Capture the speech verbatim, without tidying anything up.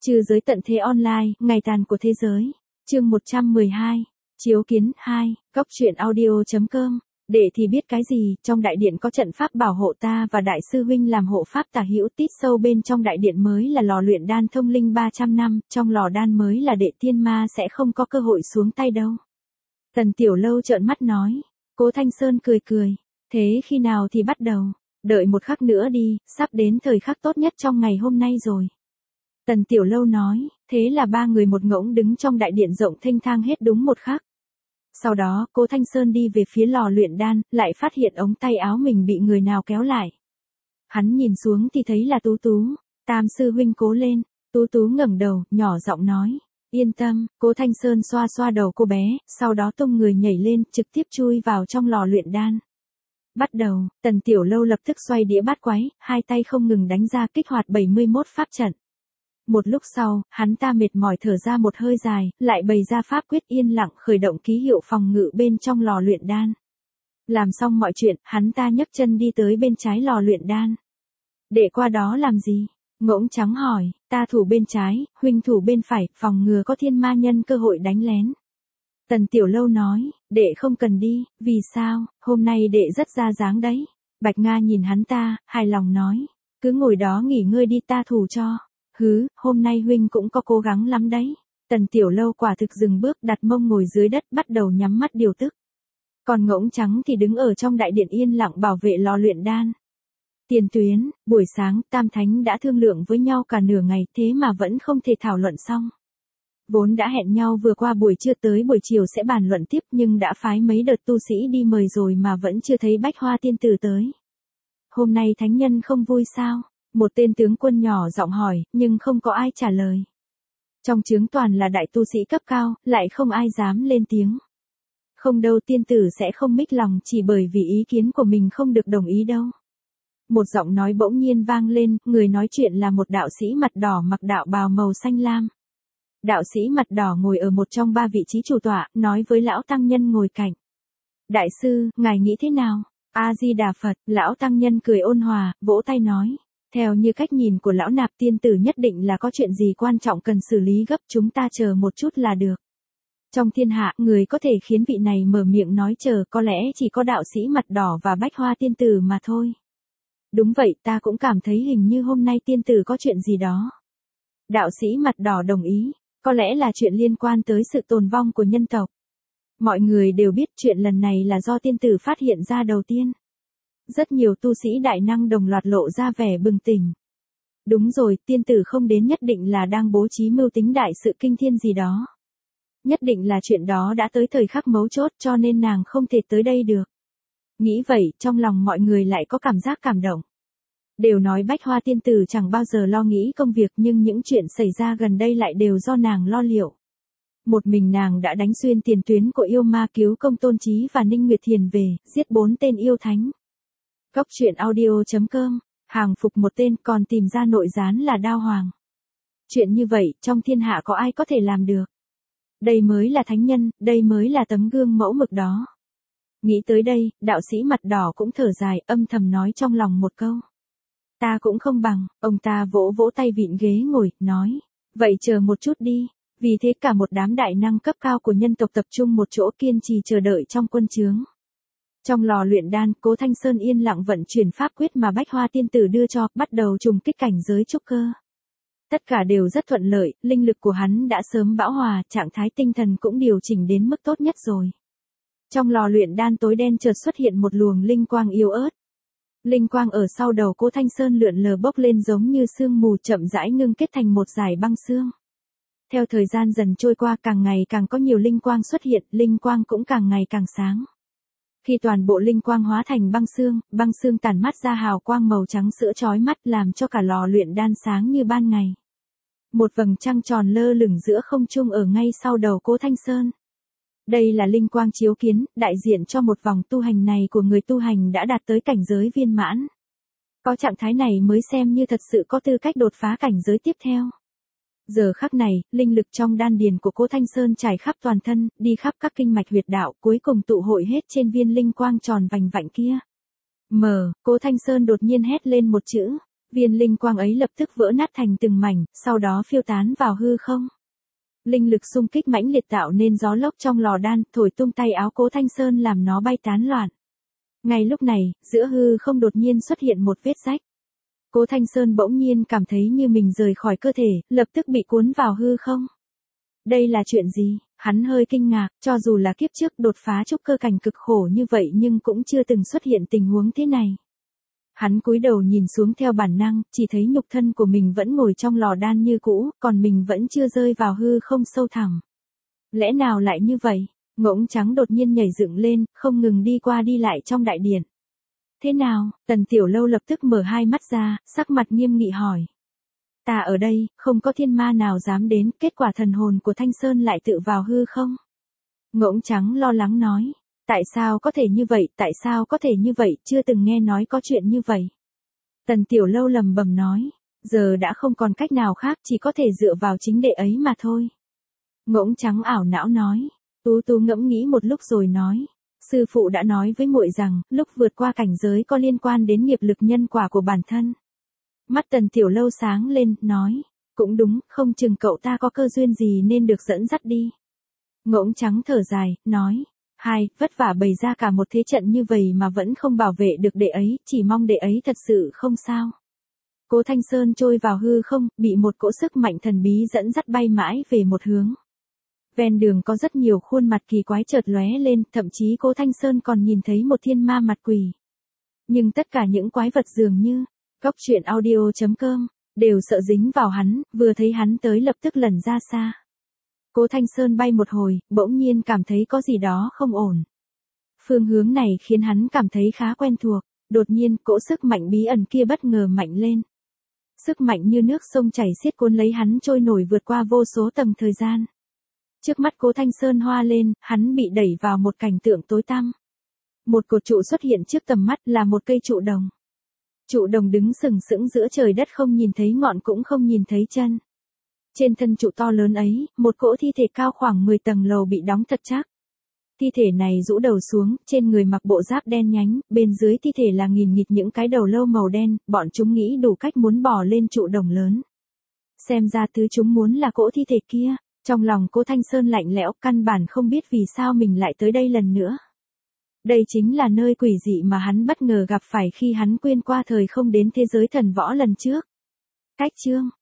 Trừ giới tận thế online, ngày tàn của thế giới. Chương một trăm mười hai. Chiếu kiến hai. Góc truyện audio.com. Đệ thì biết cái gì, trong đại điện có trận pháp bảo hộ ta và đại sư huynh làm hộ pháp tả hữu, tít sâu bên trong đại điện mới là lò luyện đan thông linh ba trăm năm, trong lò đan mới là đệ tiên ma sẽ không có cơ hội xuống tay đâu. Tần Tiểu Lâu trợn mắt nói. Cố Thanh Sơn cười cười. Thế khi nào thì bắt đầu? Đợi một khắc nữa đi, sắp đến thời khắc tốt nhất trong ngày hôm nay rồi. Tần Tiểu Lâu nói, thế là ba người một ngỗng đứng trong đại điện rộng thênh thang hết đúng một khắc. Sau đó, Cố Thanh Sơn đi về phía lò luyện đan, lại phát hiện ống tay áo mình bị người nào kéo lại. Hắn nhìn xuống thì thấy là Tú Tú. Tam sư huynh cố lên. Tú Tú ngẩng đầu, nhỏ giọng nói. Yên tâm. Cố Thanh Sơn xoa xoa đầu cô bé, sau đó tung người nhảy lên, trực tiếp chui vào trong lò luyện đan. Bắt đầu, Tần Tiểu Lâu lập tức xoay đĩa bát quái, hai tay không ngừng đánh ra kích hoạt bảy mươi mốt pháp trận. Một lúc sau, hắn ta mệt mỏi thở ra một hơi dài, lại bày ra pháp quyết yên lặng khởi động ký hiệu phòng ngự bên trong lò luyện đan. Làm xong mọi chuyện, hắn ta nhấc chân đi tới bên trái lò luyện đan. Đệ qua đó làm gì? Ngỗng trắng hỏi, ta thủ bên trái, huynh thủ bên phải, phòng ngừa có thiên ma nhân cơ hội đánh lén. Tần Tiểu Lâu nói, đệ không cần đi, vì sao, hôm nay đệ rất ra dáng đấy. Bạch Nga nhìn hắn ta, hài lòng nói, cứ ngồi đó nghỉ ngơi đi ta thủ cho. Hứ, hôm nay huynh cũng có cố gắng lắm đấy. Tần Tiểu Lâu quả thực dừng bước đặt mông ngồi dưới đất bắt đầu nhắm mắt điều tức. Còn ngỗng trắng thì đứng ở trong đại điện yên lặng bảo vệ lò luyện đan. Tiền tuyến, buổi sáng Tam Thánh đã thương lượng với nhau cả nửa ngày thế mà vẫn không thể thảo luận xong. Vốn đã hẹn nhau vừa qua buổi trưa tới buổi chiều sẽ bàn luận tiếp nhưng đã phái mấy đợt tu sĩ đi mời rồi mà vẫn chưa thấy Bách Hoa tiên tử tới. Hôm nay thánh nhân không vui sao? Một tên tướng quân nhỏ giọng hỏi, nhưng không có ai trả lời. Trong chướng toàn là đại tu sĩ cấp cao, lại không ai dám lên tiếng. Không đâu, tiên tử sẽ không mích lòng chỉ bởi vì ý kiến của mình không được đồng ý đâu. Một giọng nói bỗng nhiên vang lên, người nói chuyện là một đạo sĩ mặt đỏ mặc đạo bào màu xanh lam. Đạo sĩ mặt đỏ ngồi ở một trong ba vị trí chủ tọa, nói với lão tăng nhân ngồi cạnh. Đại sư, ngài nghĩ thế nào? A-di-đà Phật, lão tăng nhân cười ôn hòa, vỗ tay nói. Theo như cách nhìn của lão nạp tiên tử nhất định là có chuyện gì quan trọng cần xử lý gấp, chúng ta chờ một chút là được. Trong thiên hạ, người có thể khiến vị này mở miệng nói chờ có lẽ chỉ có đạo sĩ mặt đỏ và Bách Hoa tiên tử mà thôi. Đúng vậy, ta cũng cảm thấy hình như hôm nay tiên tử có chuyện gì đó. Đạo sĩ mặt đỏ đồng ý, có lẽ là chuyện liên quan tới sự tồn vong của nhân tộc. Mọi người đều biết chuyện lần này là do tiên tử phát hiện ra đầu tiên. Rất nhiều tu sĩ đại năng đồng loạt lộ ra vẻ bừng tỉnh. Đúng rồi, tiên tử không đến nhất định là đang bố trí mưu tính đại sự kinh thiên gì đó. Nhất định là chuyện đó đã tới thời khắc mấu chốt cho nên nàng không thể tới đây được. Nghĩ vậy, trong lòng mọi người lại có cảm giác cảm động. Đều nói Bách Hoa tiên tử chẳng bao giờ lo nghĩ công việc nhưng những chuyện xảy ra gần đây lại đều do nàng lo liệu. Một mình nàng đã đánh xuyên tiền tuyến của yêu ma cứu công Tôn Chí và Ninh Nguyệt Thiền về, giết bốn tên yêu thánh. Góc truyện audio.com, hàng phục một tên còn tìm ra nội gián là Đao Hoàng. Chuyện như vậy, trong thiên hạ có ai có thể làm được? Đây mới là thánh nhân, đây mới là tấm gương mẫu mực đó. Nghĩ tới đây, đạo sĩ mặt đỏ cũng thở dài, âm thầm nói trong lòng một câu. Ta cũng không bằng, ông ta vỗ vỗ tay vịn ghế ngồi, nói. Vậy chờ một chút đi. Vì thế cả một đám đại năng cấp cao của nhân tộc tập trung một chỗ kiên trì chờ đợi trong quân trướng. Trong lò luyện đan, Cố Thanh Sơn yên lặng vận chuyển pháp quyết mà Bách Hoa tiên tử đưa cho, bắt đầu trùng kích cảnh giới trúc cơ. Tất cả đều rất thuận lợi, linh lực của hắn đã sớm bão hòa, trạng thái tinh thần cũng điều chỉnh đến mức tốt nhất rồi. Trong lò luyện đan tối đen chợt xuất hiện một luồng linh quang yếu ớt. Linh quang ở sau đầu Cố Thanh Sơn lượn lờ bốc lên giống như sương mù chậm rãi ngưng kết thành một dải băng sương. Theo thời gian dần trôi qua càng ngày càng có nhiều linh quang xuất hiện, linh quang cũng càng ngày càng sáng. Khi toàn bộ linh quang hóa thành băng xương, băng xương tản mát ra hào quang màu trắng sữa chói mắt làm cho cả lò luyện đan sáng như ban ngày. Một vầng trăng tròn lơ lửng giữa không trung ở ngay sau đầu Cố Thanh Sơn. Đây là linh quang chiếu kiến, đại diện cho một vòng tu hành này của người tu hành đã đạt tới cảnh giới viên mãn. Có trạng thái này mới xem như thật sự có tư cách đột phá cảnh giới tiếp theo. Giờ khắc này, linh lực trong đan điền của Cố Thanh Sơn trải khắp toàn thân, đi khắp các kinh mạch huyệt đạo, cuối cùng tụ hội hết trên viên linh quang tròn vành vạnh kia. Mở, Cố Thanh Sơn đột nhiên hét lên một chữ. Viên linh quang ấy lập tức vỡ nát thành từng mảnh, sau đó phiêu tán vào hư không. Linh lực xung kích mãnh liệt tạo nên gió lốc trong lò đan, thổi tung tay áo Cố Thanh Sơn làm nó bay tán loạn. Ngay lúc này, giữa hư không đột nhiên xuất hiện một vết rách. Cố Thanh Sơn bỗng nhiên cảm thấy như mình rời khỏi cơ thể, lập tức bị cuốn vào hư không. Đây là chuyện gì? Hắn hơi kinh ngạc, cho dù là kiếp trước đột phá trúc cơ cảnh cực khổ như vậy nhưng cũng chưa từng xuất hiện tình huống thế này. Hắn cúi đầu nhìn xuống theo bản năng, chỉ thấy nhục thân của mình vẫn ngồi trong lò đan như cũ, còn mình vẫn chưa rơi vào hư không sâu thẳm. Lẽ nào lại như vậy? Ngỗng trắng đột nhiên nhảy dựng lên, không ngừng đi qua đi lại trong đại điện. Thế nào? Tần Tiểu Lâu lập tức mở hai mắt ra, sắc mặt nghiêm nghị hỏi. Ta ở đây, không có thiên ma nào dám đến, kết quả thần hồn của Thanh Sơn lại tự vào hư không? Ngỗng trắng lo lắng nói. Tại sao có thể như vậy, tại sao có thể như vậy, chưa từng nghe nói có chuyện như vậy. Tần Tiểu Lâu lầm bầm nói, giờ đã không còn cách nào khác, chỉ có thể dựa vào chính đệ ấy mà thôi. Ngỗng trắng ảo não nói, Tú Tú ngẫm nghĩ một lúc rồi nói, sư phụ đã nói với muội rằng, lúc vượt qua cảnh giới có liên quan đến nghiệp lực nhân quả của bản thân. Mắt Tần Tiểu Lâu sáng lên, nói, cũng đúng, không chừng cậu ta có cơ duyên gì nên được dẫn dắt đi. Ngỗng trắng thở dài, nói, hai, vất vả bày ra cả một thế trận như vậy mà vẫn không bảo vệ được đệ ấy, chỉ mong đệ ấy thật sự không sao. Cố Thanh Sơn trôi vào hư không, bị một cỗ sức mạnh thần bí dẫn dắt bay mãi về một hướng. Ven đường có rất nhiều khuôn mặt kỳ quái chợt lóe lên, thậm chí Cố Thanh Sơn còn nhìn thấy một thiên ma mặt quỷ. Nhưng tất cả những quái vật dường như, Góc truyện audio chấm com, đều sợ dính vào hắn, vừa thấy hắn tới lập tức lẩn ra xa. Cố Thanh Sơn bay một hồi, bỗng nhiên cảm thấy có gì đó không ổn. Phương hướng này khiến hắn cảm thấy khá quen thuộc, đột nhiên cỗ sức mạnh bí ẩn kia bất ngờ mạnh lên. Sức mạnh như nước sông chảy xiết cuốn lấy hắn trôi nổi vượt qua vô số tầng thời gian. Trước mắt Cố Thanh Sơn hoa lên, hắn bị đẩy vào một cảnh tượng tối tăm. Một cột trụ xuất hiện trước tầm mắt là một cây trụ đồng. Trụ đồng đứng sừng sững giữa trời đất, không nhìn thấy ngọn cũng không nhìn thấy chân. Trên thân trụ to lớn ấy, một cỗ thi thể cao khoảng mười tầng lầu bị đóng thật chắc. Thi thể này rũ đầu xuống, trên người mặc bộ giáp đen nhánh, bên dưới thi thể là nghìn nghịt những cái đầu lâu màu đen, bọn chúng nghĩ đủ cách muốn bò lên trụ đồng lớn. Xem ra thứ chúng muốn là cỗ thi thể kia, trong lòng Cố Thanh Sơn lạnh lẽo, căn bản không biết vì sao mình lại tới đây lần nữa. Đây chính là nơi quỷ dị mà hắn bất ngờ gặp phải khi hắn quên qua thời không đến thế giới thần võ lần trước. Cách chương